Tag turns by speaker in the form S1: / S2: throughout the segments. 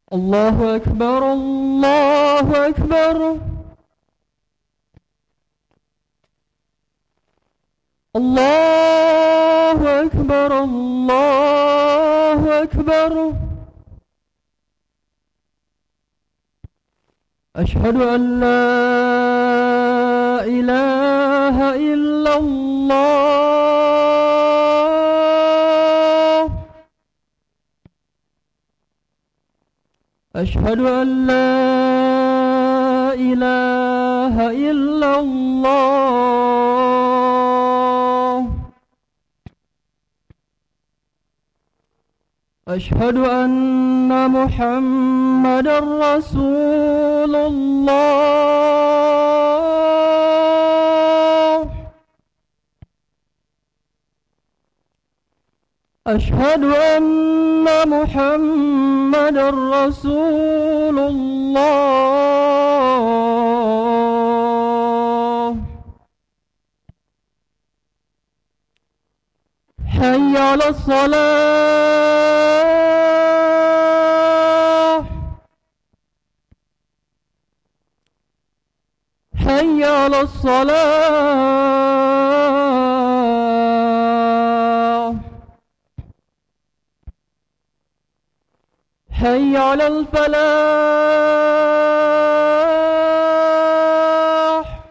S1: الله أكبر الله أكبر الله أكبر الله أكبر أشهد أن لا إله إلا الله أشهد أن لا إله إلا الله أشهد أن محمدًا رسول الله أشهد أن محمدًا رسول الله حي على الصلاة حي على الصلاة حي على الفلاح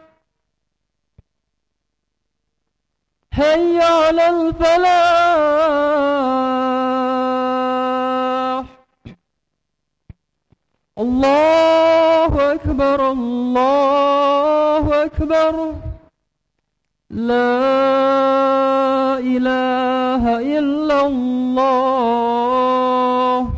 S1: حي على الفلاح الله أكبر الله أكبر لا إله إلا الله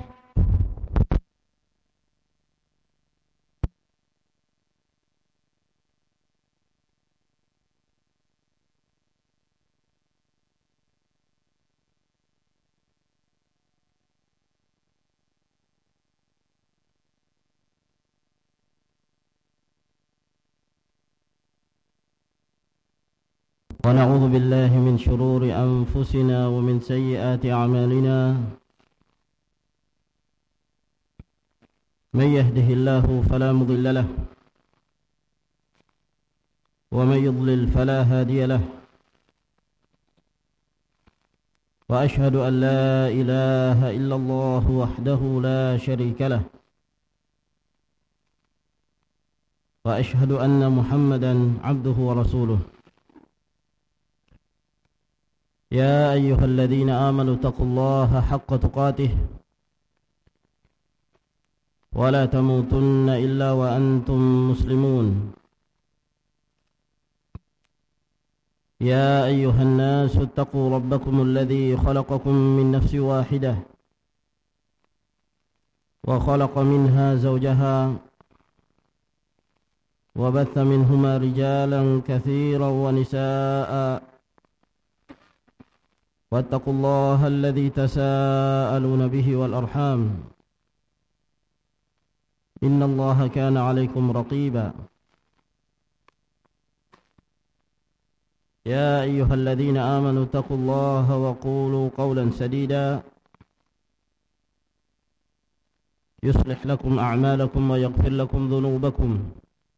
S2: ونعوذ بالله من شرور أنفسنا ومن سيئات أعمالنا من يهده الله فلا مضل له ومن يضلل فلا هادي له وأشهد أن لا إله إلا الله وحده لا شريك له وأشهد أن محمدا عبده ورسوله يا أيها الذين آمنوا اتقوا الله حق تقاته ولا تموتن إلا وأنتم مسلمون يا أيها الناس اتقوا ربكم الذي خلقكم من نفس واحدة وخلق منها زوجها وبث منهما رجالا كثيرا ونساء واتقوا الله الذي تساءلون به والأرحام إن الله كان عليكم رقيبا يا أيها الذين آمنوا اتقوا الله وقولوا قولا سديدا يصلح لكم أعمالكم ويغفر لكم ذنوبكم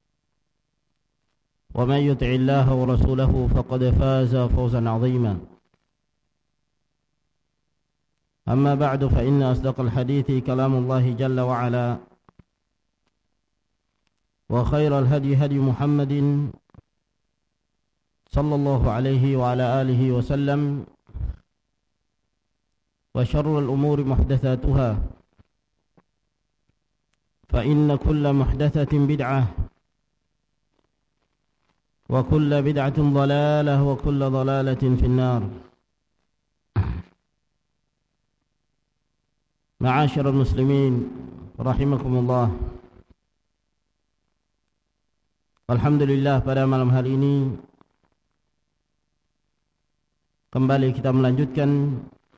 S2: ومن يطع الله ورسوله فقد فاز فوزا عظيما أما بعد فإن أصدق الحديث كلام الله جل وعلا وخير الهدي هدي محمد صلى الله عليه وعلى آله وسلم وشر الأمور محدثاتها فإن كل محدثة بدعة وكل بدعة ضلالة وكل ضلالة في النار. Ma'asyiral muslimin rahimakumullah. Alhamdulillah, pada malam hari ini kembali kita melanjutkan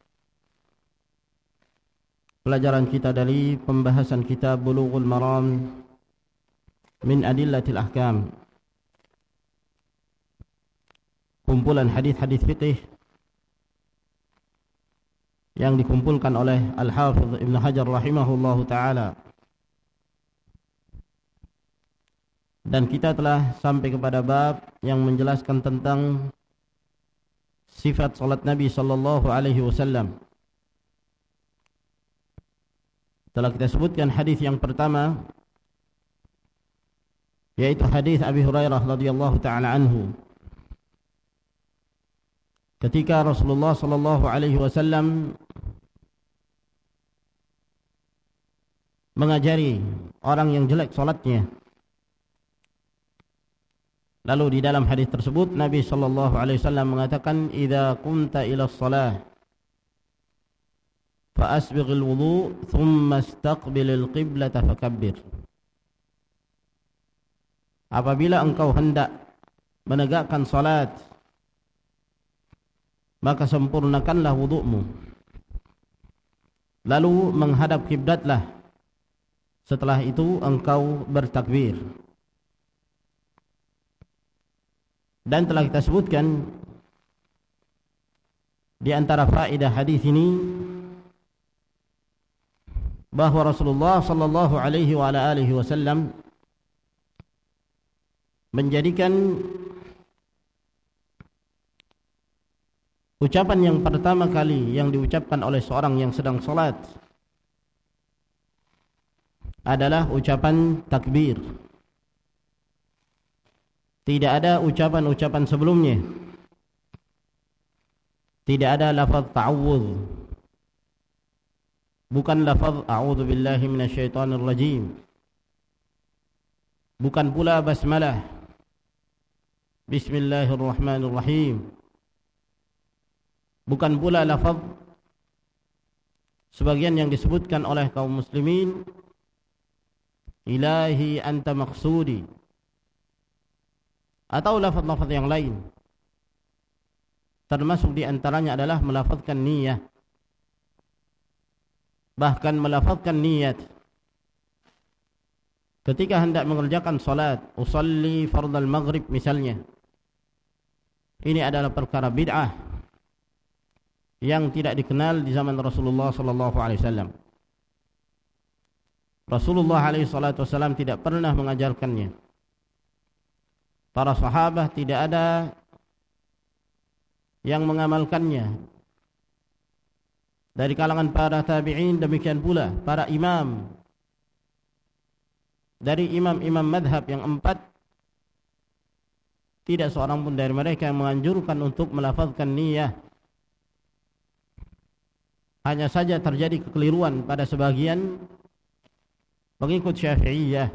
S2: pelajaran kita dari pembahasan kitab Bulughul Maram min Adillatil Ahkam, kumpulan hadis-hadis fiqih yang dikumpulkan oleh Al-Hafidh Ibn Hajar rahimahullahu ta'ala Dan kita telah sampai kepada bab yang menjelaskan tentang sifat salat Nabi sallallahu alaihi wasallam. Telah kita sebutkan hadis yang pertama, yaitu hadis Abi Hurairah radhiyallahu taala anhu. Ketika Rasulullah sallallahu alaihi wasallam mengajari orang yang jelek salatnya, lalu di dalam hadis tersebut Nabi sallallahu alaihi wasallam mengatakan, "Idza qumta ila shalah fa asbighil wudu thumma istaqbilil qiblata fakabbir." Apabila engkau hendak menegakkan salat, maka sempurnakanlah wudu'mu, lalu menghadap kiblatlah. Setelah itu engkau bertakbir. Dan telah kita sebutkan di antara faedah hadis ini bahwa Rasulullah sallallahu alaihi wa ala alihi wasallam menjadikan ucapan yang pertama kali yang diucapkan oleh seorang yang sedang salat adalah ucapan takbir. Tidak ada ucapan-ucapan sebelumnya. Tidak ada lafaz ta'awudz. Bukan lafaz a'udzu billahi minasyaitonir rajim. Bukan pula basmalah. Bismillahirrahmanirrahim. Bukan pula lafaz sebagian yang disebutkan oleh kaum muslimin, Ilahi anta maqsudi, atau lafaz-lafaz yang lain. Termasuk di antaranya adalah melafazkan niyah. Bahkan melafazkan niat ketika hendak mengerjakan salat, usalli fardal maghrib misalnya. Ini adalah perkara bid'ah yang tidak dikenal di zaman Rasulullah sallallahu alaihi wasallam. Rasulullah alaihi salatu wasallam tidak pernah mengajarkannya. Para sahabat tidak ada yang mengamalkannya. Dari kalangan para tabi'in demikian pula para imam. Dari imam-imam madhab yang 4, tidak seorang pun dari mereka yang menganjurkan untuk melafazkan niyah. Hanya saja terjadi kekeliruan pada sebagian pengikut Syafi'iyah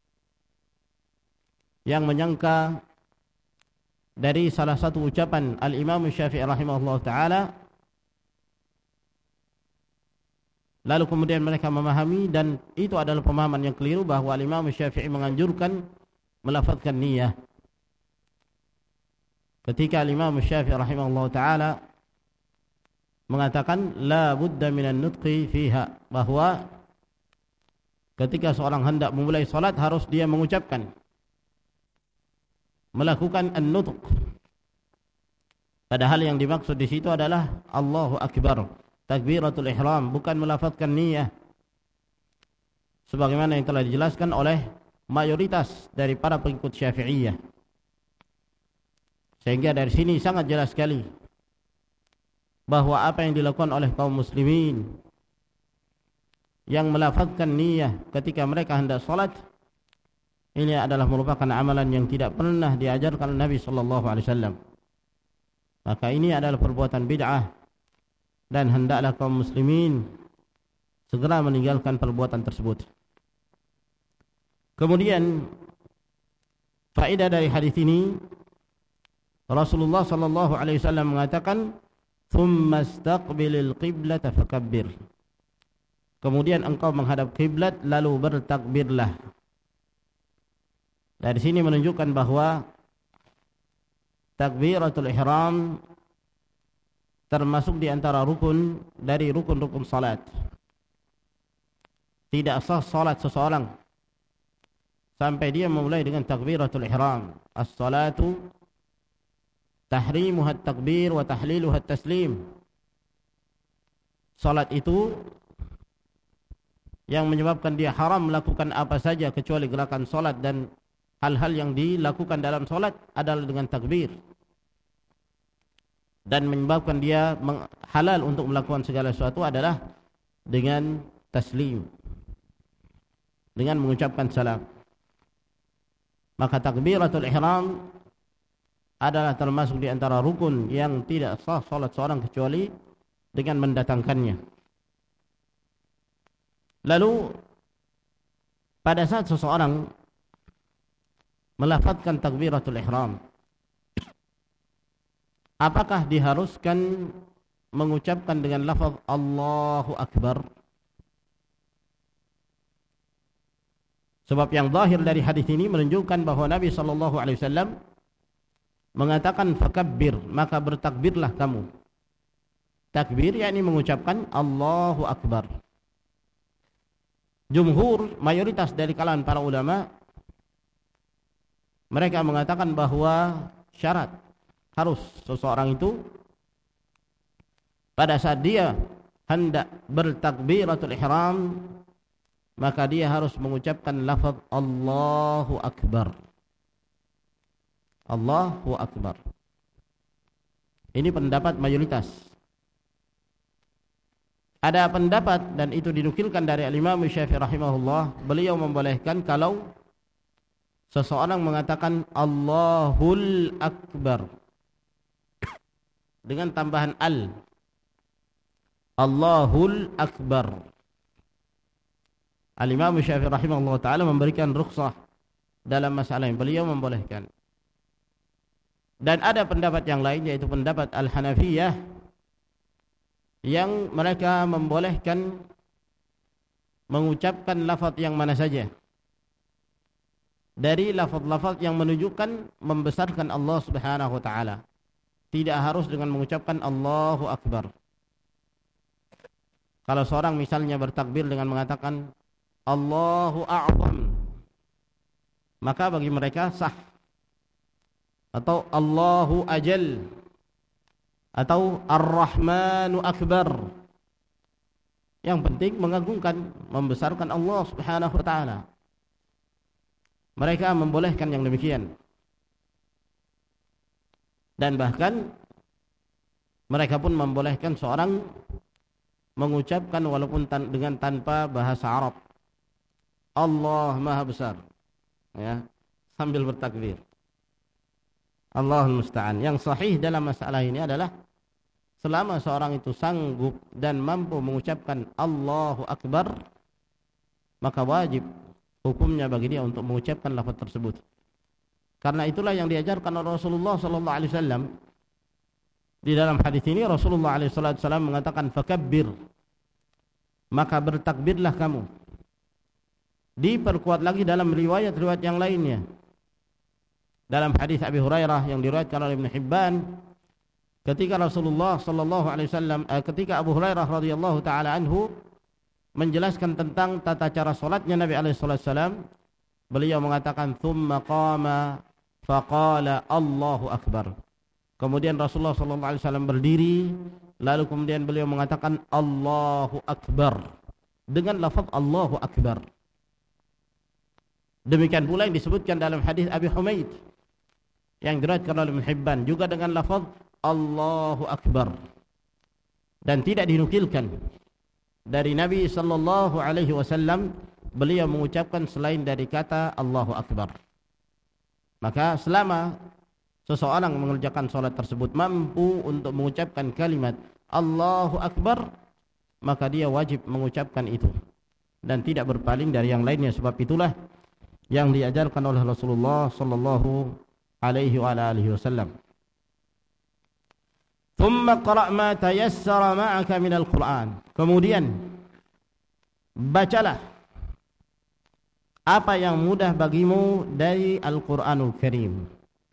S2: yang menyangka dari salah satu ucapan Al-Imam Syafi'i rahimahullah ta'ala, lalu kemudian mereka memahami, dan itu adalah pemahaman yang keliru, bahwa Al-Imam Syafi'i menganjurkan melafazkan niyah. Ketika Al-Imam Syafi'i rahimahullah ta'ala mengatakan la budda minan nutqi fiha, bahwa ketika seorang hendak memulai salat harus dia mengucapkan, melakukan an-nutq. Padahal yang dimaksud di situ adalah Allahu Akbar, takbiratul ihram, bukan melafazkan niyah. Sebagaimana yang telah dijelaskan oleh mayoritas dari para pengikut Syafi'iyah. Sehingga dari sini sangat jelas sekali bahwa apa yang dilakukan oleh kaum muslimin yang melafazkan niyah ketika mereka hendak salat, ini adalah merupakan amalan yang tidak pernah diajarkan Nabi sallallahu alaihi wasallam. Maka ini adalah perbuatan bid'ah, dan hendaklah kaum muslimin segera meninggalkan perbuatan tersebut. Kemudian faedah dari hadis ini, Rasulullah sallallahu alaihi wasallam mengatakan, "Tsumma istaqbilil qiblata fakabbir." Kemudian engkau menghadap kiblat lalu bertakbirlah. Dari sini menunjukkan bahwa takbiratul ihram termasuk di antara rukun dari rukun-rukun salat. Tidak sah salat seseorang sampai dia memulai dengan takbiratul ihram. As-salatu tahrimuha at-takbir wa tahliluha at-taslim. Salat itu yang menyebabkan dia haram melakukan apa saja kecuali gerakan salat dan hal-hal yang dilakukan dalam salat adalah dengan takbir, dan menyebabkan dia halal untuk melakukan segala sesuatu adalah dengan taslim, dengan mengucapkan salam. Maka takbiratul ihram adalah termasuk di antara rukun yang tidak sah salat seorang kecuali dengan mendatangkannya. Lalu pada saat seseorang melafazkan takbiratul ihram, apakah diharuskan mengucapkan dengan lafaz Allahu Akbar? Sebab yang zahir dari hadis ini menunjukkan bahwa Nabi SAW mengatakan fakabbir, maka bertakbirlah kamu. Takbir yakni mengucapkan Allahu Akbar. Jumhur, mayoritas dari kalangan para ulama, mereka mengatakan bahwa syarat harus seseorang itu pada saat dia hendak bertakbiratul ihram, maka dia harus mengucapkan lafaz Allahu Akbar. Allahu Akbar. Ini pendapat mayoritas. Ada pendapat, dan itu dinukilkan dari Imam Syafi'i rahimahullah, beliau membolehkan kalau seseorang mengatakan Allahul Akbar dengan tambahan al. Allahul Akbar. Al-Imam Syafi'i rahimahullah ta'ala memberikan rukhsah dalam masalah yang beliau membolehkan. Dan ada pendapat yang lain, yaitu pendapat Al-Hanafiyah, yang mereka membolehkan mengucapkan lafaz yang mana saja dari lafaz-lafaz yang menunjukkan membesarkan Allah Subhanahu wa ta'ala. Tidak harus dengan mengucapkan Allahu Akbar. Kalau seorang misalnya bertakbir dengan mengatakan Allahu A'zam, maka bagi mereka sah. Atau Allahu Ajal, atau Ar-Rahmanu Akbar. Yang penting mengagungkan, membesarkan Allah Subhanahu wa ta'ala. Mereka membolehkan yang demikian. Dan bahkan mereka pun membolehkan seorang mengucapkan walaupun dengan tanpa bahasa Arab, Allah Maha Besar, ya, sambil bertakbir. Allahul Musta'an. Yang sahih dalam masalah ini adalah selama seorang itu sanggup dan mampu mengucapkan Allahu Akbar, maka wajib hukumnya bagi dia untuk mengucapkan lafaz tersebut. Karena itulah yang diajarkan oleh Rasulullah sallallahu alaihi wasallam. Di dalam hadis ini Rasulullah alaihi wasallam mengatakan fakabbir, maka bertakbirlah kamu. Diperkuat lagi dalam riwayat-riwayat yang lainnya. Dalam hadis Abi Hurairah yang diriwayatkan oleh Ibnu Hibban, ketika Rasulullah sallallahu alaihi wasallam ketika Abu Hurairah radhiyallahu taala anhu menjelaskan tentang tata cara salatnya Nabi alaihi wasallam, beliau mengatakan tsumma qama faqala Allahu Akbar. Kemudian Rasulullah sallallahu alaihi wasallam berdiri, lalu kemudian beliau mengatakan Allahu Akbar dengan lafaz Allahu Akbar. Demikian pula yang disebutkan dalam hadis Abi Humaid yang diriwayatkan oleh Ibnu Hibban juga dengan lafaz Allahu Akbar, dan tidak dinukilkan dari Nabi sallallahu alaihi wasallam beliau mengucapkan selain dari kata Allahu Akbar. Maka selama seseorang mengerjakan salat tersebut mampu untuk mengucapkan kalimat Allahu Akbar, maka dia wajib mengucapkan itu dan tidak berpaling dari yang lainnya. Sebab itulah yang diajarkan oleh Rasulullah sallallahu alaihi wa alihi wasallam. Thumma qra' ma tayassara ma'aka minal Qur'an. Kemudian bacalah apa yang mudah bagimu dari Al-Qur'anul Karim.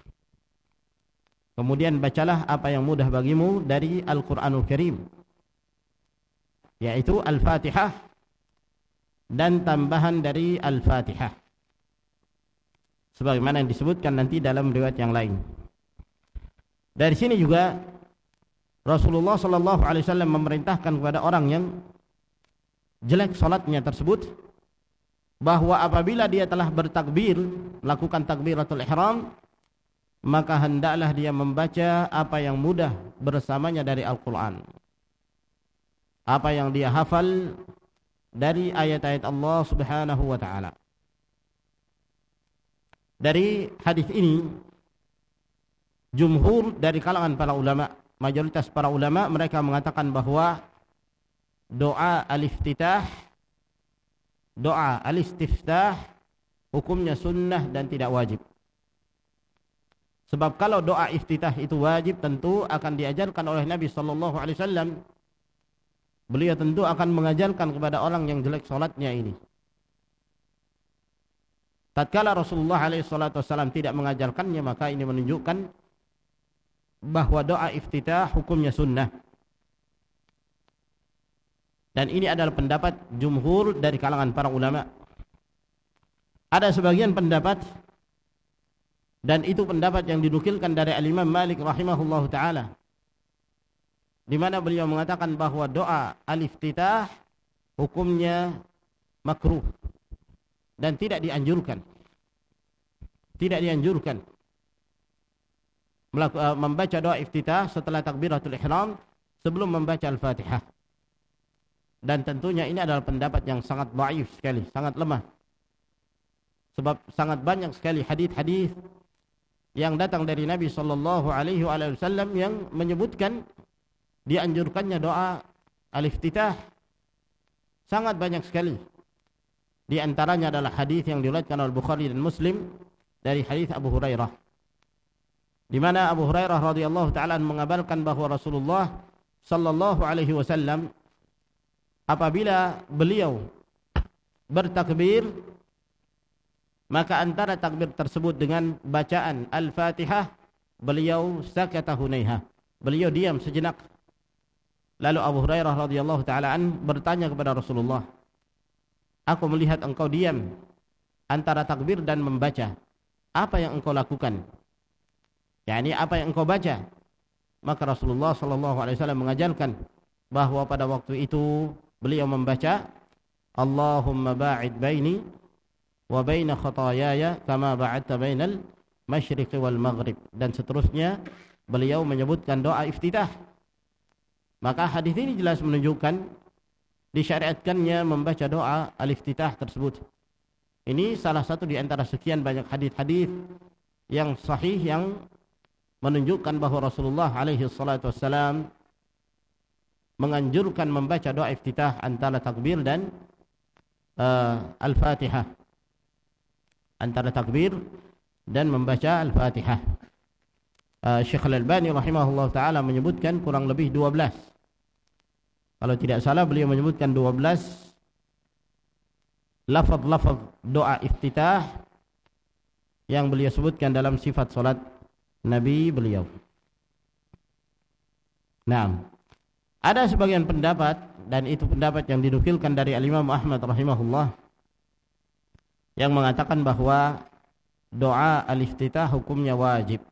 S2: Kemudian bacalah apa yang mudah bagimu dari Al-Qur'anul Karim, yaitu Al-Fatihah dan tambahan dari Al-Fatihah, sebagaimana yang disebutkan nanti dalam riwayat yang lain. Dari sini juga Rasulullah sallallahu alaihi wasallam memerintahkan kepada orang yang jelek salatnya tersebut bahwa apabila dia telah bertakbir, melakukan takbiratul ihram, maka hendaklah dia membaca apa yang mudah bersamanya dari Al-Quran, apa yang dia hafal dari ayat-ayat Allah Subhanahu wa ta'ala. Dari hadis ini, jumhur dari kalangan para ulama, mayoritas para ulama, mereka mengatakan bahwa doa al-iftitah, doa al-istiftah hukumnya sunnah dan tidak wajib. Sebab kalau doa iftitah itu wajib, tentu akan diajarkan oleh Nabi sallallahu alaihi wasallam. Beliau tentu akan mengajarkan kepada orang yang jelek salatnya ini. Tatkala Rasulullah alaihi salatu wasallam tidak mengajarkannya, maka ini menunjukkan bahwa doa iftitah hukumnya sunnah. Dan ini adalah pendapat jumhur dari kalangan para ulama. Ada sebagian pendapat, dan itu pendapat yang dinukilkan dari Al-Imam Malik rahimahullahu ta'ala, di mana beliau mengatakan bahwa doa al-iftitah hukumnya makruh dan tidak dianjurkan. Tidak dianjurkan membaca doa iftitah setelah takbiratul ihram sebelum membaca al-Fatihah. Dan tentunya ini adalah pendapat yang sangat dhaif sekali, sangat lemah. Sebab sangat banyak sekali hadis-hadis yang datang dari Nabi sallallahu alaihi wasallam yang menyebutkan dianjurkannya doa al-iftitah. Sangat banyak sekali. Di antaranya adalah hadis yang diriwayatkan oleh Bukhari dan Muslim dari hadis Abu Hurairah, di mana Abu Hurairah radhiyallahu taala mengabarkan bahwa Rasulullah sallallahu alaihi wasallam apabila beliau bertakbir, maka antara takbir tersebut dengan bacaan Al-Fatihah, beliau sakata hunaiha, beliau diam sejenak. Lalu Abu Hurairah radhiyallahu taala bertanya kepada Rasulullah, "Aku melihat engkau diam antara takbir dan membaca. Apa yang engkau lakukan?" yakni apa yang engkau baca. Maka Rasulullah sallallahu alaihi wasallam mengajarkan bahwa pada waktu itu beliau membaca, "Allahumma ba'id baini wa baina khataayaya kama ba'adta bainal masyriqi wal maghrib," dan seterusnya beliau menyebutkan doa iftitah. Maka hadis ini jelas menunjukkan disyariatkannya membaca doa al-iftitah tersebut. Ini salah satu di antara sekian banyak hadis-hadis yang sahih yang menunjukkan bahwa Rasulullah alaihi salatu wassalam menganjurkan membaca doa iftitah antara takbir dan al-Fatihah, antara takbir dan membaca al-Fatihah. Syekh Al-Albani rahimahullah ta'ala menyebutkan kurang lebih 12. Kalau tidak salah beliau menyebutkan 12 lafaz-lafaz doa iftitah yang beliau sebutkan dalam sifat salat Nabi beliau. Nah, ada sebagian pendapat, dan itu pendapat yang dinukilkan dari Al-Imam Ahmad rahimahullah, yang mengatakan bahwa doa al-iftitah hukumnya wajib.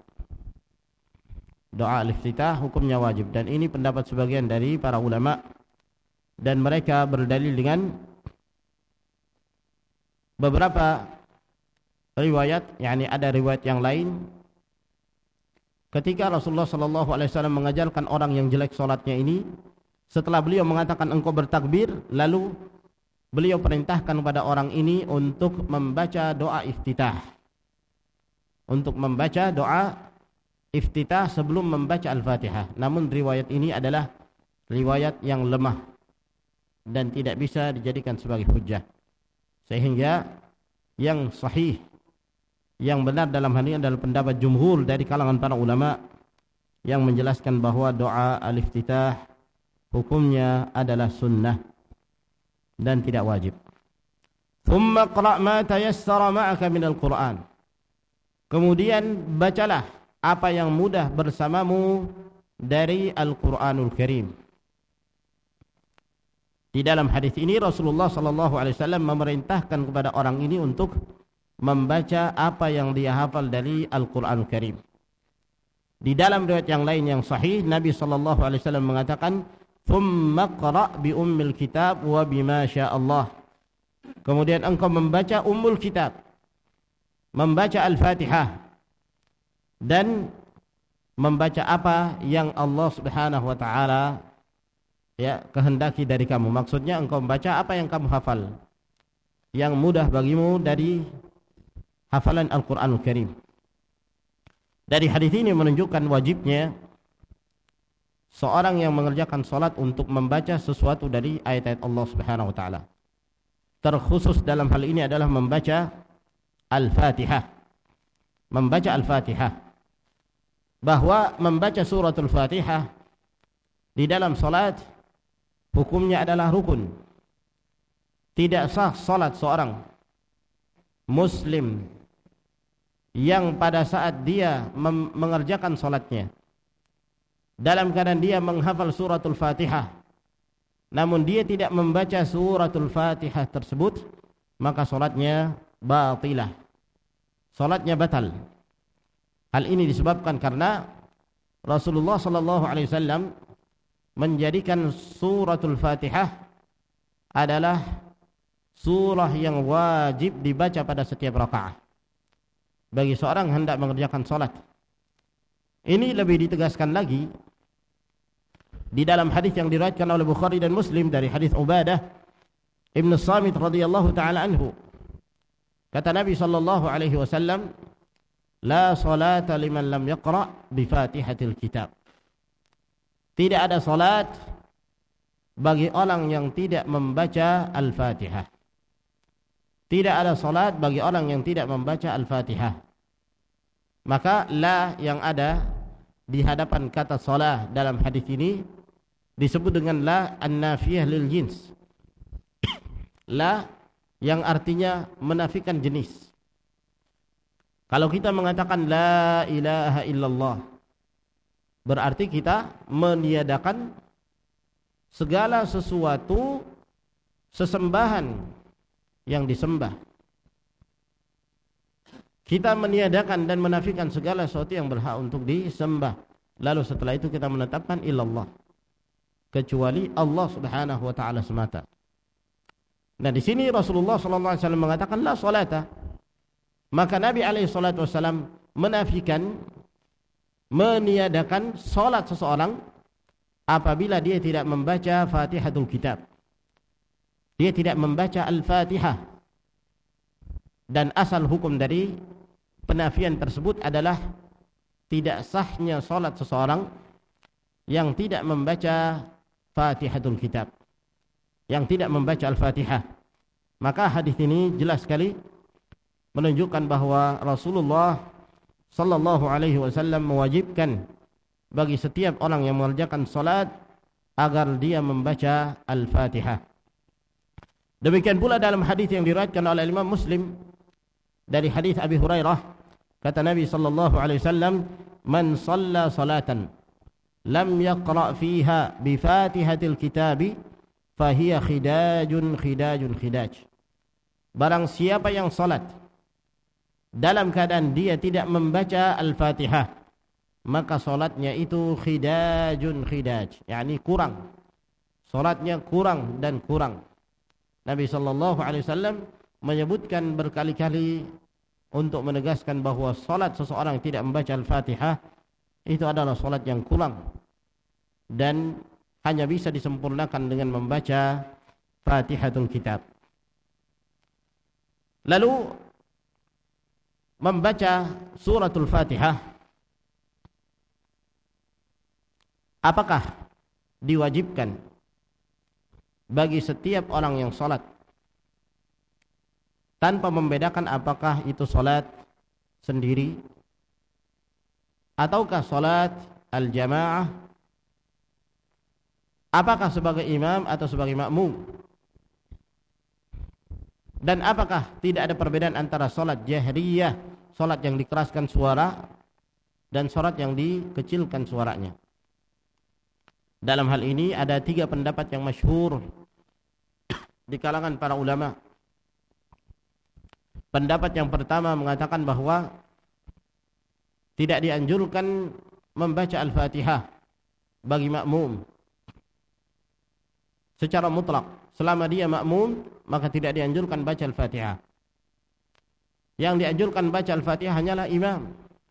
S2: Doa al-iftitah hukumnya wajib, dan ini pendapat sebagian dari para ulama, dan mereka berdalil dengan beberapa riwayat, yakni ada riwayat yang lain ketika Rasulullah sallallahu alaihi wasallam mengajarkan orang yang jelek salatnya ini, setelah beliau mengatakan engkau bertakbir, lalu beliau perintahkan kepada orang ini untuk membaca doa iftitah, untuk membaca doa iftitah sebelum membaca al-Fatihah. Namun riwayat ini adalah riwayat yang lemah dan tidak bisa dijadikan sebagai hujjah, sehingga yang sahih, yang benar dalam hal ini adalah pendapat jumhur dari kalangan para ulama yang menjelaskan bahwa doa al-iftitah hukumnya adalah sunnah dan tidak wajib. Thumma qra' ma tayassara ma'aka minal Qur'an. Kemudian bacalah apa yang mudah bersamamu dari Al-Qur'anul Karim. Di dalam hadis ini Rasulullah sallallahu alaihi wasallam memerintahkan kepada orang ini untuk membaca apa yang dia hafal dari Al-Qur'anul Karim. Di dalam riwayat yang lain yang sahih, Nabi sallallahu alaihi wasallam mengatakan, "Tsumma qra' bi ummil kitab wa bima syaa Allah." kemudian engkau membaca Ummul Kitab, membaca Al-Fatihah, dan membaca apa yang Allah Subhanahu wa taala kehendaki dari kamu. Maksudnya engkau membaca apa yang kamu hafal, yang mudah bagimu dari hafalan Al-Qur'anul Karim. Dari hadis ini menunjukkan wajibnya seorang yang mengerjakan salat untuk membaca sesuatu dari ayat-ayat Allah Subhanahu wa taala. Terkhusus dalam hal ini adalah membaca Al-Fatihah. Membaca Al-Fatihah. Bahwa membaca suratul Fatihah di dalam salat hukumnya adalah rukun. Tidak sah salat seorang muslim yang pada saat dia mengerjakan salatnya dalam keadaan dia menghafal suratul Fatihah, namun dia tidak membaca suratul Fatihah tersebut, maka salatnya batilah, salatnya batal. Hal ini disebabkan karena Rasulullah sallallahu alaihi wasallam menjadikan suratul Fatihah adalah surah yang wajib dibaca pada setiap rakaat bagi seorang hendak mengerjakan salat. Ini lebih ditegaskan lagi di dalam hadis yang diriwayatkan oleh Bukhari dan Muslim dari hadis Ubadah Ibn Samit radhiyallahu taala anhu. Kata Nabi sallallahu alaihi wasallam, "La salata liman lam yaqra bi Fatihatil Kitab." Tidak ada salat bagi orang yang tidak membaca Al-Fatihah. Tidak ada salat bagi orang yang tidak membaca Al-Fatihah. Maka la yang ada di hadapan kata salah dalam hadis ini disebut dengan la an-nafiyah lil jins. La yang artinya menafikan jenis. Kalau kita mengatakan la ilaha illallah, berarti kita meniadakan segala sesuatu sesembahan yang disembah. Kita meniadakan dan menafikan segala sesuatu yang berhak untuk disembah. Lalu setelah itu kita menetapkan illallah, kecuali Allah Subhanahu wa taala semata. Nah, di sini Rasulullah sallallahu alaihi wasallam mengatakan la salata. Maka Nabi alaihi salatu wasallam menafikan, meniadakan salat seseorang apabila dia tidak membaca Fatihatul Kitab. Dia tidak membaca Al-Fatihah. Dan asal hukum dari penafian tersebut adalah tidak sahnya salat seseorang yang tidak membaca Fatihatul Kitab, yang tidak membaca Al-Fatihah. Maka hadis ini jelas sekali menunjukkan bahwa Rasulullah sallallahu alaihi wasallam mewajibkan bagi setiap orang yang mengerjakan salat agar dia membaca Al-Fatihah. Demikian pula dalam hadis yang diriwayatkan oleh Imam Muslim dari hadis Abi Hurairah, kata Nabi sallallahu alaihi wasallam, "Man shalla salatan lam yaqra fiha bi Fatihatil Kitabi fahiya khidajun khidajun khidaj." Barang siapa yang salat dalam keadaan dia tidak membaca Al-Fatihah, maka salatnya itu khidajun khidaj, yakni kurang. Salatnya kurang dan kurang. Nabi sallallahu alaihi wasallam menyebutkan berkali-kali untuk menegaskan bahwa salat seseorang yang tidak membaca Al-Fatihah itu adalah salat yang kurang dan hanya bisa disempurnakan dengan membaca Fatihatul Kitab. Lalu membaca suratul Fatihah, apakah diwajibkan bagi setiap orang yang salat tanpa membedakan apakah itu salat sendiri ataukah salat al-jamaah, apakah sebagai imam atau sebagai makmum, dan apakah tidak ada perbedaan antara salat jahriyah, salat yang dikeraskan suara, dan salat yang dikecilkan suaranya. Dalam hal ini ada 3 pendapat yang masyhur di kalangan para ulama. Pendapat yang pertama mengatakan bahwa tidak dianjurkan membaca Al-Fatihah bagi makmum secara mutlak. Selama dia makmum, maka tidak dianjurkan baca Al-Fatihah. Yang dianjurkan baca Al-Fatihah hanyalah imam.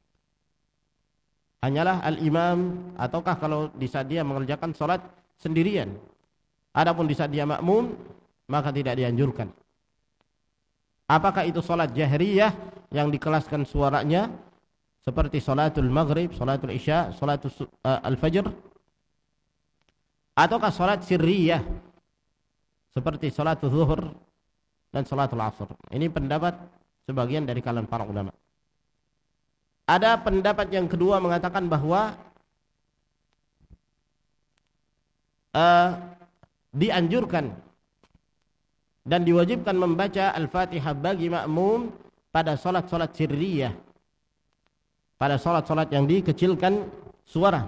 S2: Hanyalah al-imam, ataukah kalau di saat dia mengerjakan salat sendirian. Adapun di saat dia makmum, maka tidak dianjurkan. Apakah itu salat jahriyah yang dikelaskan suaranya seperti salatul maghrib, salatul isya, salatul al-fajr, ataukah salat sirriyah seperti salatul zuhur dan salatul asr? Ini pendapat sebagian dari kalangan para ulama. Ada pendapat yang kedua mengatakan bahwa dianjurkan dan diwajibkan membaca Al-Fatihah bagi makmum pada salat-salat sirriyah, pada salat-salat yang dikecilkan suara.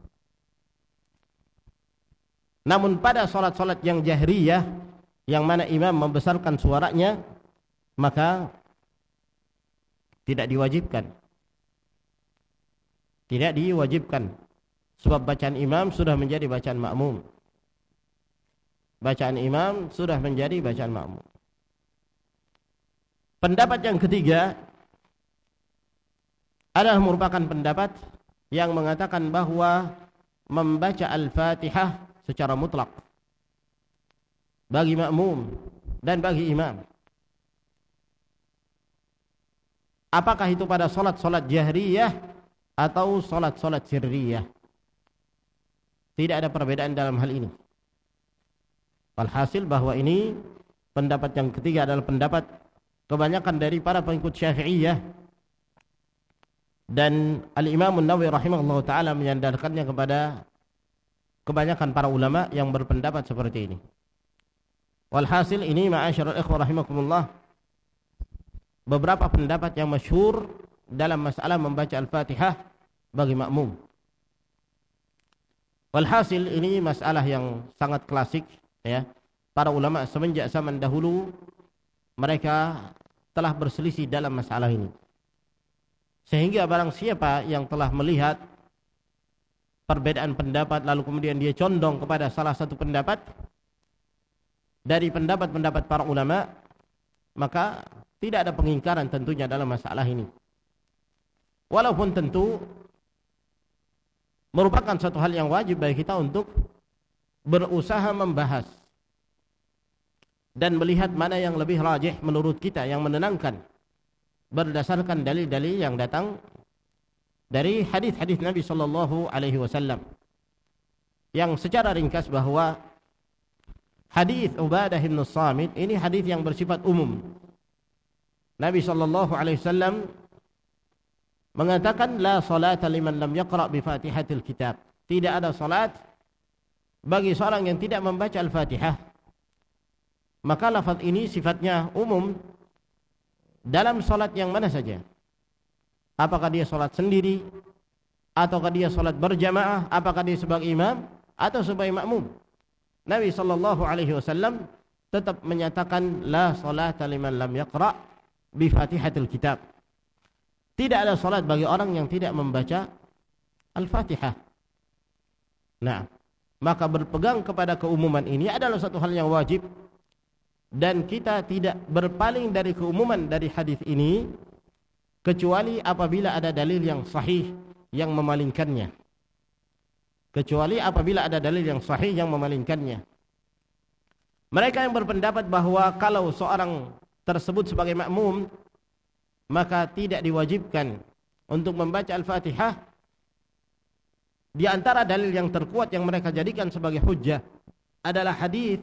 S2: Namun pada salat-salat yang jahriyah, yang mana imam membesarkan suaranya, maka tidak diwajibkan. Tidak diwajibkan, sebab bacaan imam sudah menjadi bacaan makmum. Bacaan imam sudah menjadi bacaan makmum. Pendapat yang ketiga adalah merupakan pendapat yang mengatakan bahwa membaca Al-Fatihah secara mutlak bagi makmum dan bagi imam. Apakah itu pada salat-salat jahriyah atau salat-salat sirriyah? Tidak ada perbedaan dalam hal ini. Walhasil bahwa ini pendapat yang ketiga adalah pendapat kebanyakan dari para pengikut Syafi'iyah, dan Al-Imam An-Nawawi rahimahullah ta'ala menyandarkannya kepada kebanyakan para ulama yang berpendapat seperti ini. Walhasil ini ma'asyiral ikhwah rahimakumullah, beberapa pendapat yang masyhur dalam masalah membaca Al-Fatihah bagi makmum. Walhasil ini masalah yang sangat klasik, ya. Para ulama semenjak zaman dahulu mereka telah berselisih dalam masalah ini. Sehingga barang siapa yang telah melihat perbedaan pendapat lalu kemudian dia condong kepada salah satu pendapat dari pendapat-pendapat para ulama, maka tidak ada pengingkaran tentunya dalam masalah ini. Walaupun tentu merupakan satu hal yang wajib bagi kita untuk berusaha membahas dan melihat mana yang lebih rajih menurut kita, yang menenangkan, berdasarkan dalil-dalil yang datang dari hadis-hadis Nabi sallallahu alaihi wasallam. Yang secara ringkas bahwa hadis Ubadah bin Samit ini hadis yang bersifat umum. Nabi sallallahu alaihi wasallam mengatakan la salata liman lam yaqra bi Fatihatil Kitab. Tidak ada salat bagi seorang yang tidak membaca Al-Fatihah. Maka lafaz ini sifatnya umum dalam salat yang mana saja. Apakah dia salat sendiri, ataukah dia salat berjamaah, apakah dia sebagai imam atau sebagai makmum. Nabi sallallahu alaihi wasallam tetap menyatakan la salata liman lam yaqra bi Fatihatil Kitab. Tidak ada salat bagi orang yang tidak membaca Al-Fatihah. Nah, maka berpegang kepada keumuman ini adalah satu hal yang wajib, dan kita tidak berpaling dari keumuman dari hadis ini kecuali apabila ada dalil yang sahih yang memalingkannya. Kecuali apabila ada dalil yang sahih yang memalingkannya. Mereka yang berpendapat bahwa kalau seorang tersebut sebagai makmum maka tidak diwajibkan untuk membaca Al-Fatihah, di antara dalil yang terkuat yang mereka jadikan sebagai hujjah adalah hadis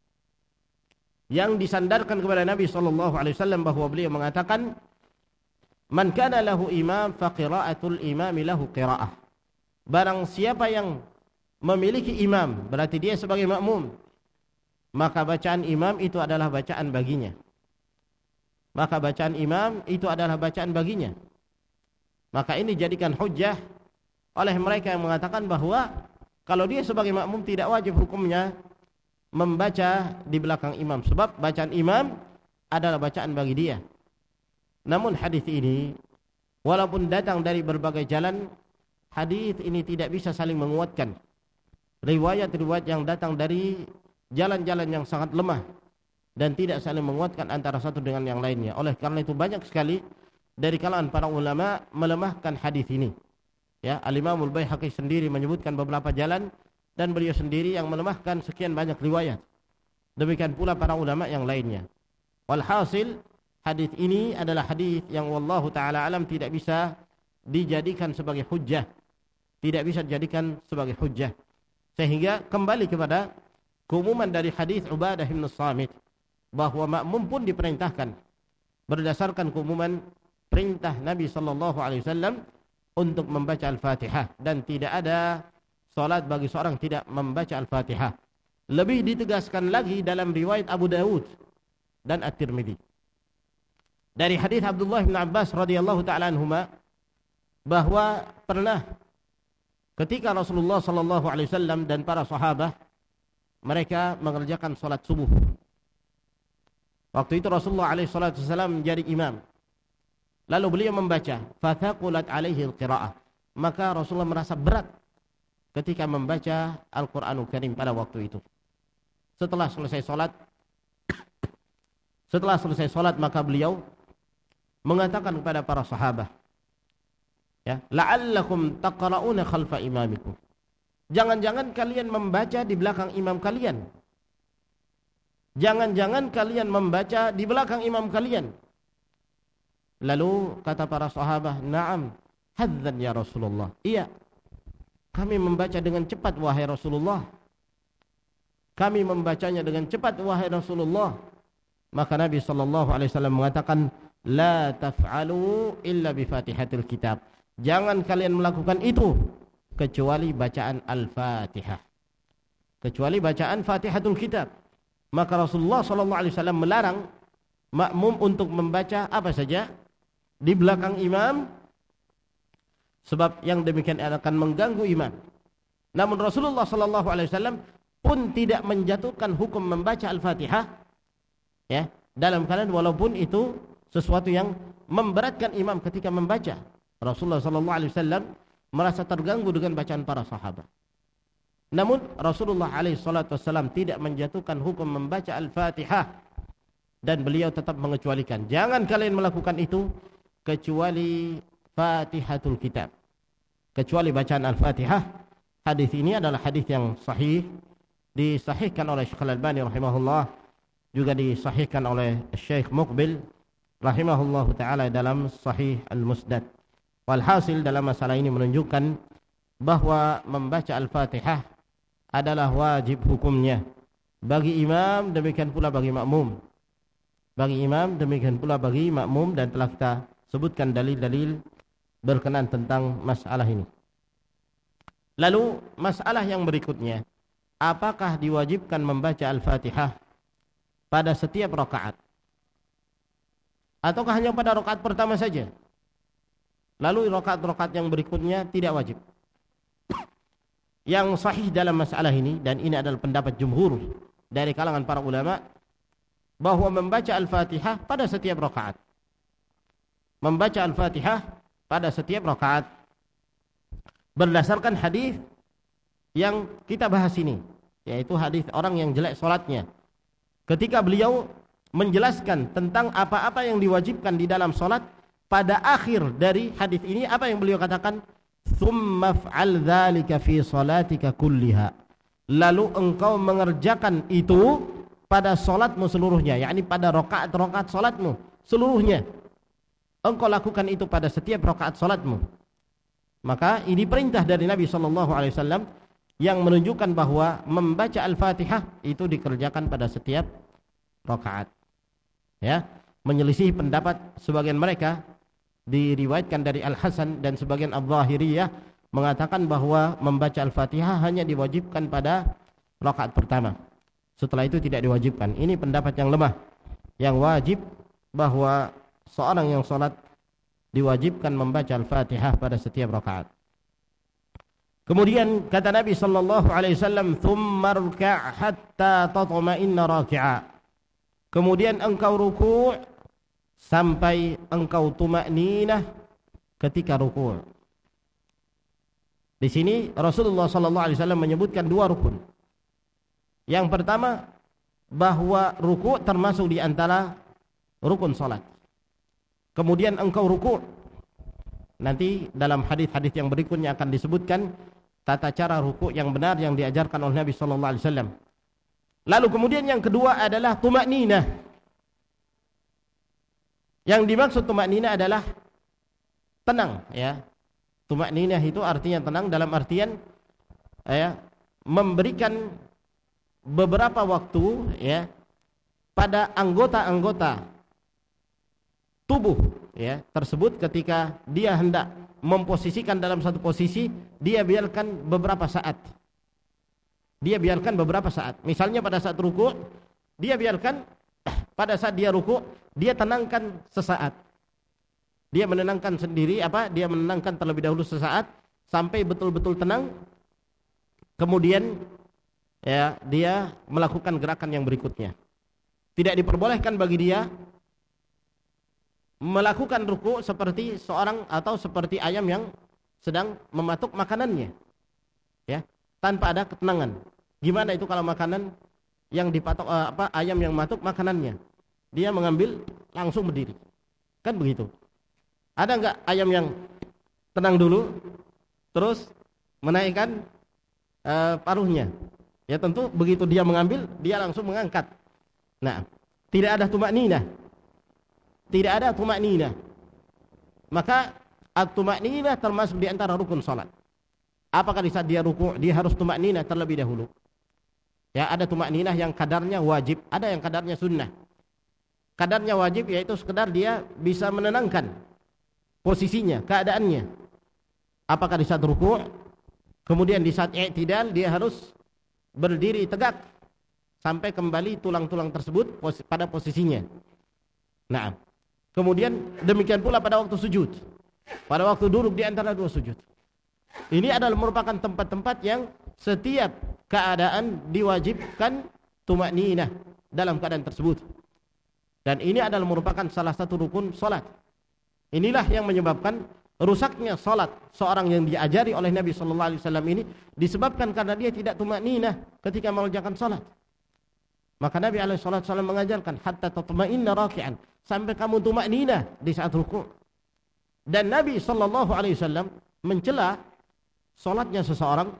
S2: yang disandarkan kepada Nabi sallallahu alaihi wasallam bahwa beliau mengatakan man kana lahu imam fa qira'atul imami lahu qira'ah. Barang siapa yang memiliki imam, berarti dia sebagai makmum, maka bacaan imam itu adalah bacaan baginya. Maka bacaan imam itu adalah bacaan baginya. Maka ini dijadikan hujjah oleh mereka yang mengatakan bahwa kalau dia sebagai makmum tidak wajib hukumnya membaca di belakang imam, sebab bacaan imam adalah bacaan bagi dia. Namun hadis ini walaupun datang dari berbagai jalan, hadis ini tidak bisa saling menguatkan. Riwayat-riwayat yang datang dari jalan-jalan yang sangat lemah dan tidak saling menguatkan antara satu dengan yang lainnya. Oleh karena itu banyak sekali dari kalangan para ulama melemahkan hadis ini. Ya, Al-Imam Al-Baihaqi sendiri menyebutkan beberapa jalan dan beliau sendiri yang melemahkan sekian banyak riwayat. Demikian pula para ulama yang lainnya. Walhasil hadis ini adalah hadis yang wallahu taala alam tidak bisa dijadikan sebagai hujjah. Tidak bisa dijadikan sebagai hujjah. Sehingga kembali kepada keumuman dari hadis Ubadah bin Samit bahwa makmum pun diperintahkan berdasarkan keumuman perintah Nabi sallallahu alaihi wasallam untuk membaca Al-Fatihah dan tidak ada salat bagi seorang tidak membaca Al-Fatihah. Lebih ditegaskan lagi dalam riwayat Abu Dawud dan At-Tirmidzi. Dari hadis Abdullah bin Abbas radhiyallahu taala anhuma bahwa pernah ketika Rasulullah sallallahu alaihi wasallam dan para sahabat mereka mengerjakan salat subuh. Waktu itu Rasulullah alaihi wasallam menjadi imam. Lalu beliau membaca, "Fathaqulat alaihi al-qira'ah." Maka Rasulullah merasa berat ketika membaca Al-Qur'anul Karim pada waktu itu. Setelah selesai salat maka beliau mengatakan kepada para sahabat, ya, la'allakum taqra'una khalfa imamikum. Jangan-jangan kalian membaca di belakang imam kalian. Jangan-jangan kalian membaca di belakang imam kalian. Lalu kata para sahabat, "Na'am, hadzan ya Rasulullah." Iya, kami membaca dengan cepat wahai Rasulullah. Kami membacanya dengan cepat wahai Rasulullah. Maka Nabi sallallahu alaihi wasallam mengatakan, "La taf'alu illa bi Fatihatil Kitab." Jangan kalian melakukan itu kecuali bacaan Al-Fatihah. Kecuali bacaan Fatihatul Kitab. Maka Rasulullah sallallahu alaihi wasallam melarang makmum untuk membaca apa saja di belakang imam, sebab yang demikian akan mengganggu imam. Namun Rasulullah sallallahu alaihi wasallam pun tidak menjatuhkan hukum membaca Al-Fatihah, ya, dalam keadaan walaupun itu sesuatu yang memberatkan imam ketika membaca. Rasulullah sallallahu alaihi wasallam merasa terganggu dengan bacaan para sahabat. Namun Rasulullah alaihi wasallam tidak menjatuhkan hukum membaca Al-Fatihah dan beliau tetap mengecualikan, jangan kalian melakukan itu kecuali Fatihatul Kitab, kecuali bacaan Al-Fatihah. Hadis ini adalah hadis yang sahih, disahihkan oleh Syekh Al-Albani rahimahullah, juga disahihkan oleh Syekh Muqbil rahimahullahu taala dalam Sahih Al-Musnad. Walhasil dalam masalah ini menunjukkan bahwa membaca Al-Fatihah adalah wajib hukumnya bagi imam, demikian pula bagi makmum. Bagi imam, demikian pula bagi makmum, dan telah kita sebutkan dalil-dalil berkenaan tentang masalah ini. Lalu masalah yang berikutnya, apakah diwajibkan membaca Al-Fatihah pada setiap rakaat? Ataukah hanya pada rakaat pertama saja? Lalu rakaat-rakaat yang berikutnya tidak wajib. Yang sahih dalam masalah ini, dan ini adalah pendapat jumhur dari kalangan para ulama, bahwa membaca Al-Fatihah pada setiap rakaat. Membaca Al-Fatihah pada setiap rakaat berdasarkan hadis yang kita bahas ini, yaitu hadis orang yang jelek salatnya. Ketika beliau menjelaskan tentang apa-apa yang diwajibkan di dalam salat, pada akhir dari hadis ini apa yang beliau katakan? "Tsumma fa'al dzalika fi salatika kulliha." Lalu engkau mengerjakan itu pada salatmu seluruhnya, yakni pada rakaat-rakaat salatmu seluruhnya. Engkau lakukan itu pada setiap rakaat salatmu. Maka ini perintah dari Nabi sallallahu alaihi wasallam yang menunjukkan bahwa membaca Al-Fatihah itu dikerjakan pada setiap rakaat. Ya, menyelisih pendapat sebagian mereka, diriwayatkan dari Al-Hasan dan sebagian Al-Zahiriyah mengatakan bahwa membaca Al-Fatihah hanya diwajibkan pada rakaat pertama. Setelah itu tidak diwajibkan. Ini pendapat yang lemah. Yang wajib bahwa seorang yang salat diwajibkan membaca Al-Fatihah pada setiap rakaat. Kemudian kata Nabi sallallahu alaihi wasallam, "Tsumma rka' hatta tatma'inna raki'a." Kemudian engkau ruku' sampai engkau tuma'ninah ketika ruku'. Di sini Rasulullah sallallahu alaihi wasallam menyebutkan dua rukun. Yang pertama, bahwa ruku' termasuk di antara rukun salat. Kemudian engkau ruku'. Nanti dalam hadis-hadis yang berikutnya akan disebutkan tata cara ruku' yang benar yang diajarkan oleh Nabi sallallahu alaihi wasallam. Lalu kemudian yang kedua adalah tumakninah. Yang dimaksud tumakninah adalah tenang, ya. Tumakninah itu artinya tenang dalam artian ya, memberikan beberapa waktu ya pada anggota-anggota tubuh ya tersebut ketika dia hendak memposisikan dalam satu posisi, dia biarkan beberapa saat. Dia biarkan beberapa saat. Misalnya pada saat ruku', dia biarkan pada saat dia ruku', dia tenangkan sesaat. Dia menenangkan sendiri dia menenangkan terlebih dahulu sesaat sampai betul-betul tenang. Kemudian ya, dia melakukan gerakan yang berikutnya. Tidak diperbolehkan bagi dia melakukan ruku' seperti seorang atau seperti ayam yang sedang mematuk makanannya. Ya, tanpa ada ketenangan. Gimana itu kalau makanan yang dipatok ayam yang matuk makanannya? Dia mengambil langsung berdiri. Kan begitu. Ada enggak ayam yang tenang dulu terus menaikkan paruhnya? Ya tentu begitu dia mengambil, dia langsung mengangkat. Nah, tidak ada tumakninah. Tidak ada tumakninah. Maka at-tumakninah termasuk di antara rukun salat. Apakah di saat dia ruku' dia harus tumakninah terlebih dahulu? Ya, ada tumakninah yang kadarnya wajib, ada yang kadarnya sunnah. Kadarnya wajib yaitu sekedar dia bisa menenangkan posisinya, keadaannya. Apakah di saat ruku', kemudian di saat i'tidal dia harus berdiri tegak sampai kembali tulang-tulang tersebut pada posisinya. Nah, kemudian demikian pula pada waktu sujud, pada waktu duduk di antara dua sujud. Ini adalah merupakan tempat-tempat yang setiap keadaan diwajibkan tumakninah dalam keadaan tersebut. Dan ini adalah merupakan salah satu rukun salat. Inilah yang menyebabkan rusaknya salat seorang yang diajari oleh Nabi sallallahu alaihi wasallam ini disebabkan karena dia tidak tumakninah ketika mengerjakan salat. Maka Nabi alaihi wasallam mengajarkan hatta tatma'inna raki'an, sampai kamu tumakninah di saat ruku'. Dan Nabi sallallahu alaihi wasallam mencela salatnya seseorang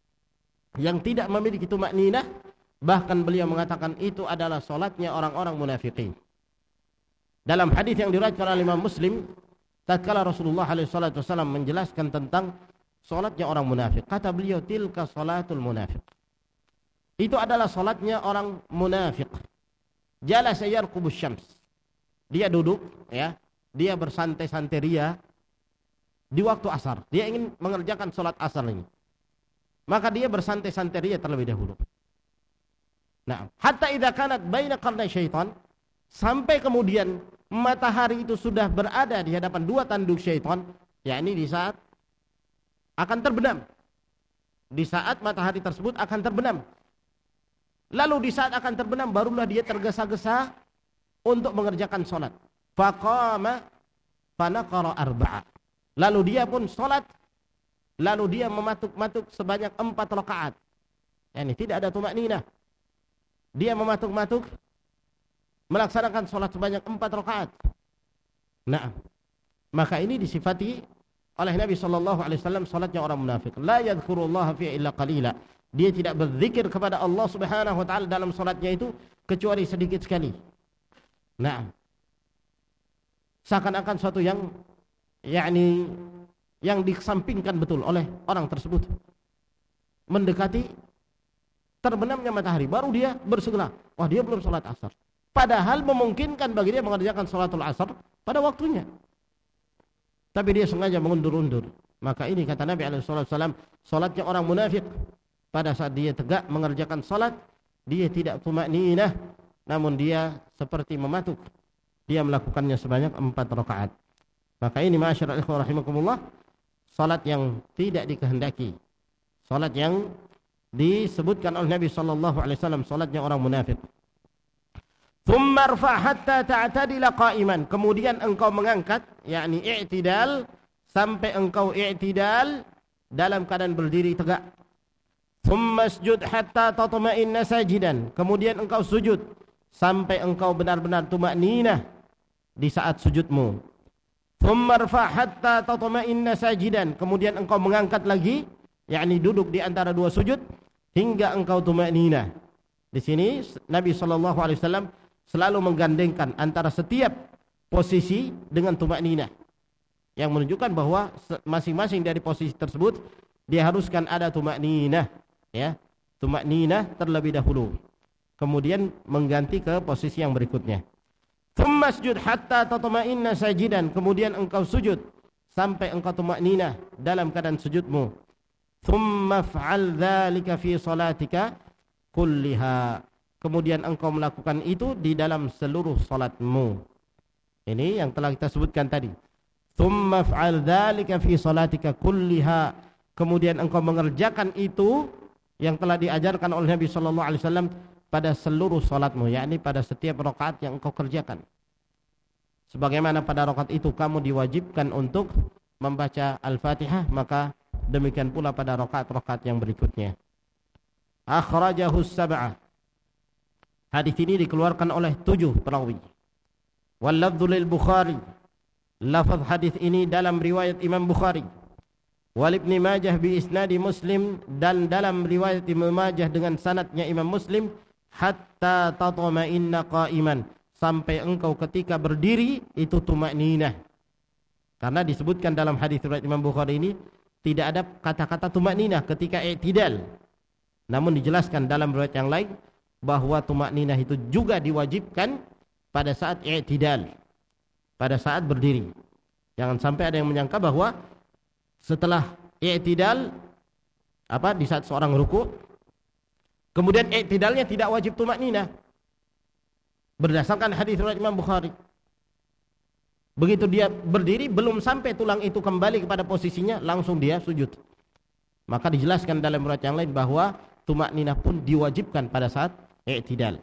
S2: yang tidak memiliki tumakninah, bahkan beliau mengatakan itu adalah salatnya orang-orang munafikin. Dalam hadis yang diriwayatkan oleh Imam Muslim, tatkala Rasulullah SAW menjelaskan tentang salatnya orang munafik, kata beliau, tilka salatul munafik. Itu adalah salatnya orang munafik. Jalasa yarqubus syams. Dia duduk, ya, dia bersantai-santai ria di waktu asar. Dia ingin mengerjakan salat asar ini. Maka dia bersantai-santai ria terlebih dahulu. Nah, hatta idza kanat baina qarnay syaitan, sampai kemudian matahari itu sudah berada di hadapan dua tanduk syaitan, yakni di saat akan terbenam. Di saat matahari tersebut akan terbenam. Lalu di saat akan terbenam barulah dia tergesa-gesa untuk mengerjakan salat. Faqama fanaqara arba'a. Lalu dia pun salat, lalu dia mematuk-matuk sebanyak 4 rakaat. Yani tidak ada tumakninah. Dia mematuk-matuk melaksanakan salat sebanyak 4 rakaat. Nah, maka ini disifati oleh Nabi sallallahu alaihi wasallam salatnya orang munafik. La yadhkurullaha fi illa qalila. Dia tidak berzikir kepada Allah Subhanahu wa taala dalam salatnya itu kecuali sedikit sekali. Nah, seakan-akan suatu yang yakni yang dikesampingkan betul oleh orang tersebut. Mendekati terbenamnya matahari baru dia bersegera, wah dia belum salat asar. Padahal memungkinkan bagi dia mengerjakan salatul asar pada waktunya. Tapi dia sengaja mengundur-undur. Maka ini kata Nabi SAW, salatnya orang munafik. Pada saat dia tegak mengerjakan salat, dia tidak tumakninah, namun dia seperti mematuk. Dia melakukannya sebanyak 4 rakaat. Maka ini ma'asyiral ikhwah rahimakumullah, salat yang tidak dikehendaki. Salat yang disebutkan oleh Nabi SAW, salatnya orang munafik. Thumma rfa' hatta ta'tadila qa'iman. Kemudian engkau mengangkat, yakni i'tidal, sampai engkau i'tidal dalam keadaan berdiri tegak. Thumma asjud hatta tatma'inna sajidan. Kemudian engkau sujud sampai engkau benar-benar tumakninah di saat sujudmu. Thumma irfa' hatta tatma'inna sajidan. Kemudian engkau mengangkat lagi, yakni duduk di antara dua sujud hingga engkau tumakninah. Di sini Nabi SAW selalu menggandengkan antara setiap posisi dengan tumakninah, yang menunjukkan bahwa masing-masing dari posisi tersebut diharuskan ada tumakninah, ya, tumakninah terlebih dahulu, kemudian mengganti ke posisi yang berikutnya. Tsumma sujud hatta tatma'inna sajidan. Kemudian engkau sujud sampai engkau tumakninah dalam keadaan sujudmu. Tsumma fa'al dzalika fi salatika kulliha. Kemudian engkau melakukan itu di dalam seluruh salatmu. Ini yang telah kita sebutkan tadi. Tsumma fa'al dzalika fi salatika kulliha. Kemudian engkau mengerjakan itu yang telah diajarkan oleh Nabi sallallahu alaihi wasallam pada seluruh salatmu, yakni pada setiap rakaat yang engkau kerjakan. Sebagaimana pada rakaat itu kamu diwajibkan untuk membaca Al-Fatihah, maka demikian pula pada rakaat-rakaat yang berikutnya. Akhrajahu sab'ah. Hadis ini dikeluarkan oleh 7 perawi. Wal lafdhu lil Bukhari. Lafaz hadis ini dalam riwayat Imam Bukhari. Wal Ibnu Majah bi isnadi Muslim, dan dalam riwayat Ibnu Majah dengan sanadnya Imam Muslim, hatta tatma'inna qa'iman, sampai engkau ketika berdiri itu tumakninah. Karena disebutkan dalam hadis riwayat Imam Bukhari ini tidak ada kata-kata tumakninah ketika i'tidal. Namun dijelaskan dalam riwayat yang lain bahwa tumakninah itu juga diwajibkan pada saat i'tidal, pada saat berdiri. Jangan sampai ada yang menyangka bahwa setelah i'tidal di saat seorang ruku, kemudian i'tidalnya tidak wajib tumakninah. Berdasarkan hadis riwayat Imam Bukhari, begitu dia berdiri belum sampai tulang itu kembali kepada posisinya, langsung dia sujud. Maka dijelaskan dalam riwayat yang lain bahwa tumakninah pun diwajibkan pada saat i'tidal.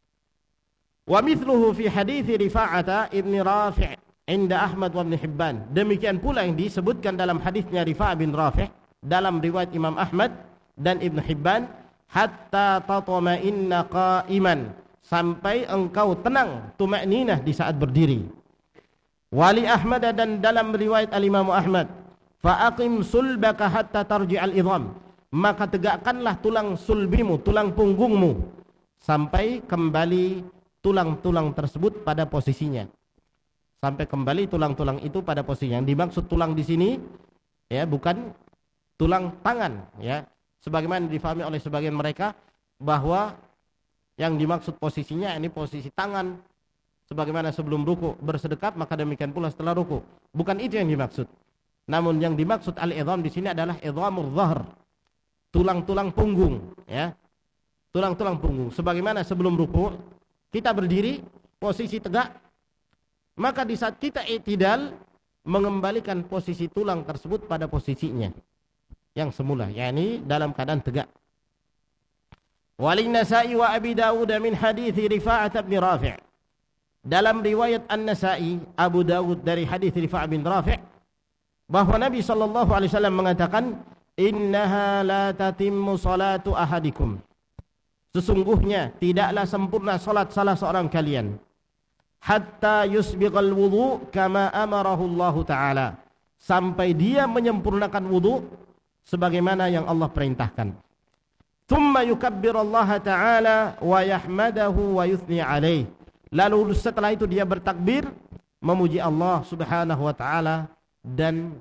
S2: Wa mithluhu fi hadits Rifa'ah ibn Rafi' inda Ahmad wa Ibn Hibban. Demikian pula yang disebutkan dalam hadisnya Rifa'ah bin Rafi' dalam riwayat Imam Ahmad dan Ibn Hibban, hatta tatma'inna qa'iman, sampai engkau tenang tumakninah di saat berdiri. Wali Ahmad, dan dalam riwayat Al-Imam Ahmad, fa'aqim sulbaka hatta tarji'al idham, maka tegakkanlah tulang sulbimu, tulang punggungmu, sampai kembali tulang-tulang tersebut pada posisinya. Sampai kembali tulang-tulang itu pada posisinya. Yang dimaksud tulang di sini ya bukan tulang tangan, ya. Sebagaimana difahami oleh sebagian mereka bahwa yang dimaksud posisinya ini posisi tangan, sebagaimana sebelum ruku bersedekap, maka demikian pula setelah ruku. Bukan itu yang dimaksud. Namun yang dimaksud al-idham di sini adalah idhamul dhahr, tulang-tulang punggung, ya. Tulang-tulang punggung. Sebagaimana sebelum ruku kita berdiri posisi tegak, maka di saat kita i'tidal mengembalikan posisi tulang tersebut pada posisinya yang semula, yakni dalam keadaan tegak. Walin Nasa'i wa Abi Dawud min hadits Rifa'ah bin Rafi'. Dalam riwayat An-Nasa'i, Abu Dawud dari hadits Rifa'ah bin Rafi' bahwa Nabi sallallahu alaihi wasallam mengatakan, "Innaha la tatimmu salatu ahadikum." Sesungguhnya tidaklah sempurna salat salah seorang kalian hatta yusbiqal wudu kama amarahu Allah Ta'ala, sampai dia menyempurnakan wudu sebagaimana yang Allah perintahkan. Thumma yukabbirallaha ta'ala wa yahmadahu wa yuthni alaih. Lalu setelah itu dia bertakbir, memuji Allah Subhanahu wa taala dan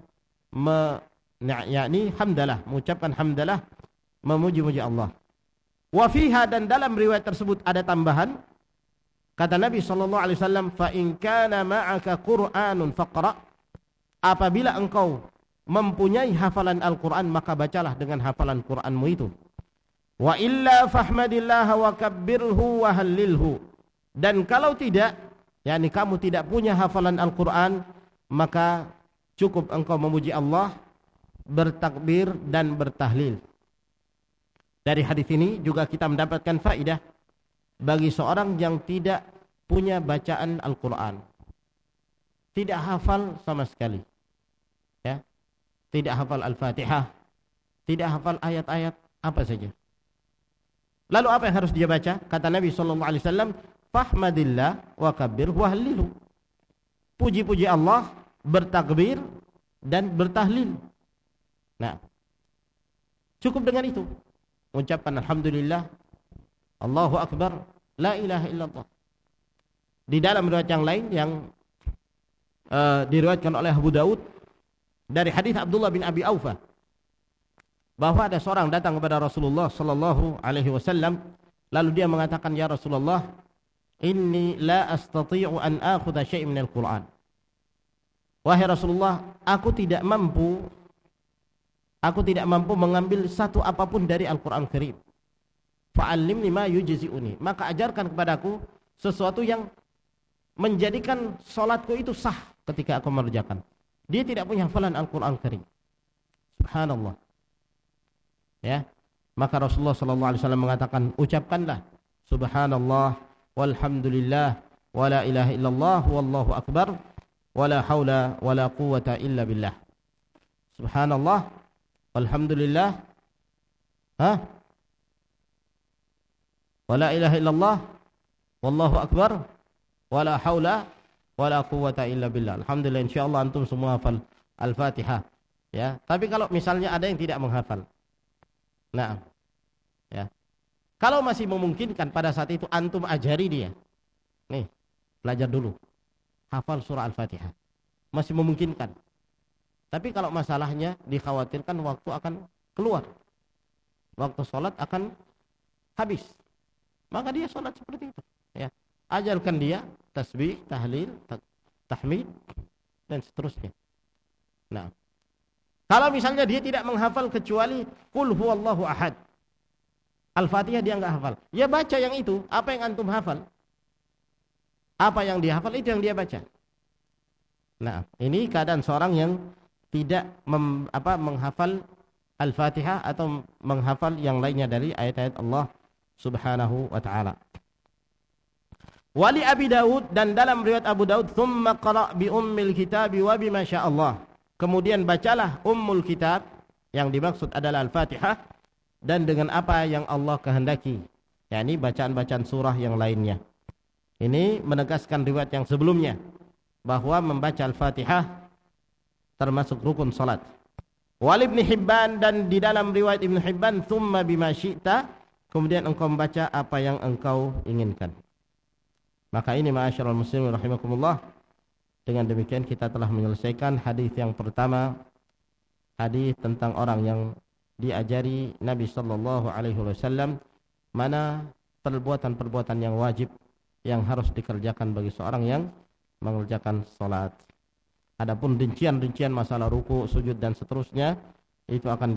S2: yakni hamdalah, mengucapkan hamdalah, memuji-muji Allah. Wa fiha, dan dalam riwayat tersebut ada tambahan. Kata Nabi sallallahu alaihi wasallam, "Fa in kana ma'aka Qur'anun faqra." Apabila engkau mempunyai hafalan Al-Qur'an, maka bacalah dengan hafalan Qur'anmu itu. Wa illa fahmadillah wa kabbirhu wa hallilhu. Dan kalau tidak, yakni kamu tidak punya hafalan Al-Qur'an, maka cukup engkau memuji Allah, bertakbir dan bertahlil. Dari hadis ini juga kita mendapatkan faedah bagi seorang yang tidak punya bacaan Al-Quran, tidak hafal sama sekali, ya, tidak hafal Al-Fatihah, tidak hafal ayat-ayat, Apa saja. Lalu apa yang harus dia baca? Kata Nabi SAW, fahmadillah wa kabbir wa halilu. Puji-puji Allah, bertakbir dan bertahlil. Nah, cukup dengan itu. Ucapkan alhamdulillah, Allahu akbar, la ilaha illallah. Di dalam riwayat yang lain yang diriwayatkan oleh Abu Daud dari hadis Abdullah bin Abi Aufa, bahwa ada seorang datang kepada Rasulullah sallallahu alaihi wasallam, lalu dia mengatakan, ya Rasulullah, inni la astati'u an akhudha syai' minal Qur'an. Wahai Rasulullah, aku tidak mampu mengambil satu apapun dari Al-Qur'an Karim. Fa'allimni ma yujzi'uni, maka ajarkan kepadaku sesuatu yang menjadikan salatku itu sah ketika aku mengerjakan. Dia tidak punya hafalan Al-Qur'an Karim. Subhanallah. Ya, maka Rasulullah sallallahu alaihi wasallam mengatakan, ucapkanlah subhanallah walhamdulillah wala ilaha illallah wallahu akbar wala haula wala quwwata illa billah. Subhanallah walhamdulillah wala ilaha illallah wallahu akbar wala haula wala quwwata illa billah. Alhamdulillah, insyaallah antum semua hafal Al-Fatihah, ya. Tapi kalau misalnya ada yang tidak menghafal, nah, ya. Kalau masih memungkinkan pada saat itu antum ajari dia. Nih, belajar dulu. Hafal surah Al-Fatihah. Masih memungkinkan. Tapi kalau masalahnya dikhawatirkan waktu akan keluar. Waktu sholat akan habis. Maka dia sholat seperti itu. Ya. Ajarkan dia tasbih, tahlil, tahmid, dan seterusnya. Nah, kalau misalnya dia tidak menghafal kecuali qul huwallahu ahad, Al-Fatihah dia enggak hafal, ya baca yang itu. Apa yang antum hafal, apa yang dia hafal, itu yang dia baca. Nah, ini keadaan seorang yang tidak menghafal Al-Fatihah atau menghafal yang lainnya dari ayat-ayat Allah Subhanahu wa ta'ala. Wali Abi Daud, dan dalam riwayat Abu Daud, thumma qara' bi ummil kitabi wa bima sya'allah. Kemudian bacalah ummul kitab, yang dimaksud adalah Al-Fatihah, dan dengan apa yang Allah kehendaki, yakni bacaan-bacaan surah yang lainnya. Ini menegaskan riwayat yang sebelumnya, bahwa membaca Al-Fatihah termasuk rukun salat. Wal Ibn Hibban, dan di dalam riwayat Ibn Hibban, thumma bima syi'ta, kemudian engkau membaca apa yang engkau inginkan. Maka ini ma'asyiral muslimin rahimakumullah, dengan demikian kita telah menyelesaikan hadis yang pertama, hadis tentang orang yang diajari Nabi sallallahu alaihi wasallam mana perbuatan-perbuatan yang wajib yang harus dikerjakan bagi seorang yang mengerjakan salat. Adapun rincian-rincian masalah ruku, sujud dan seterusnya itu akan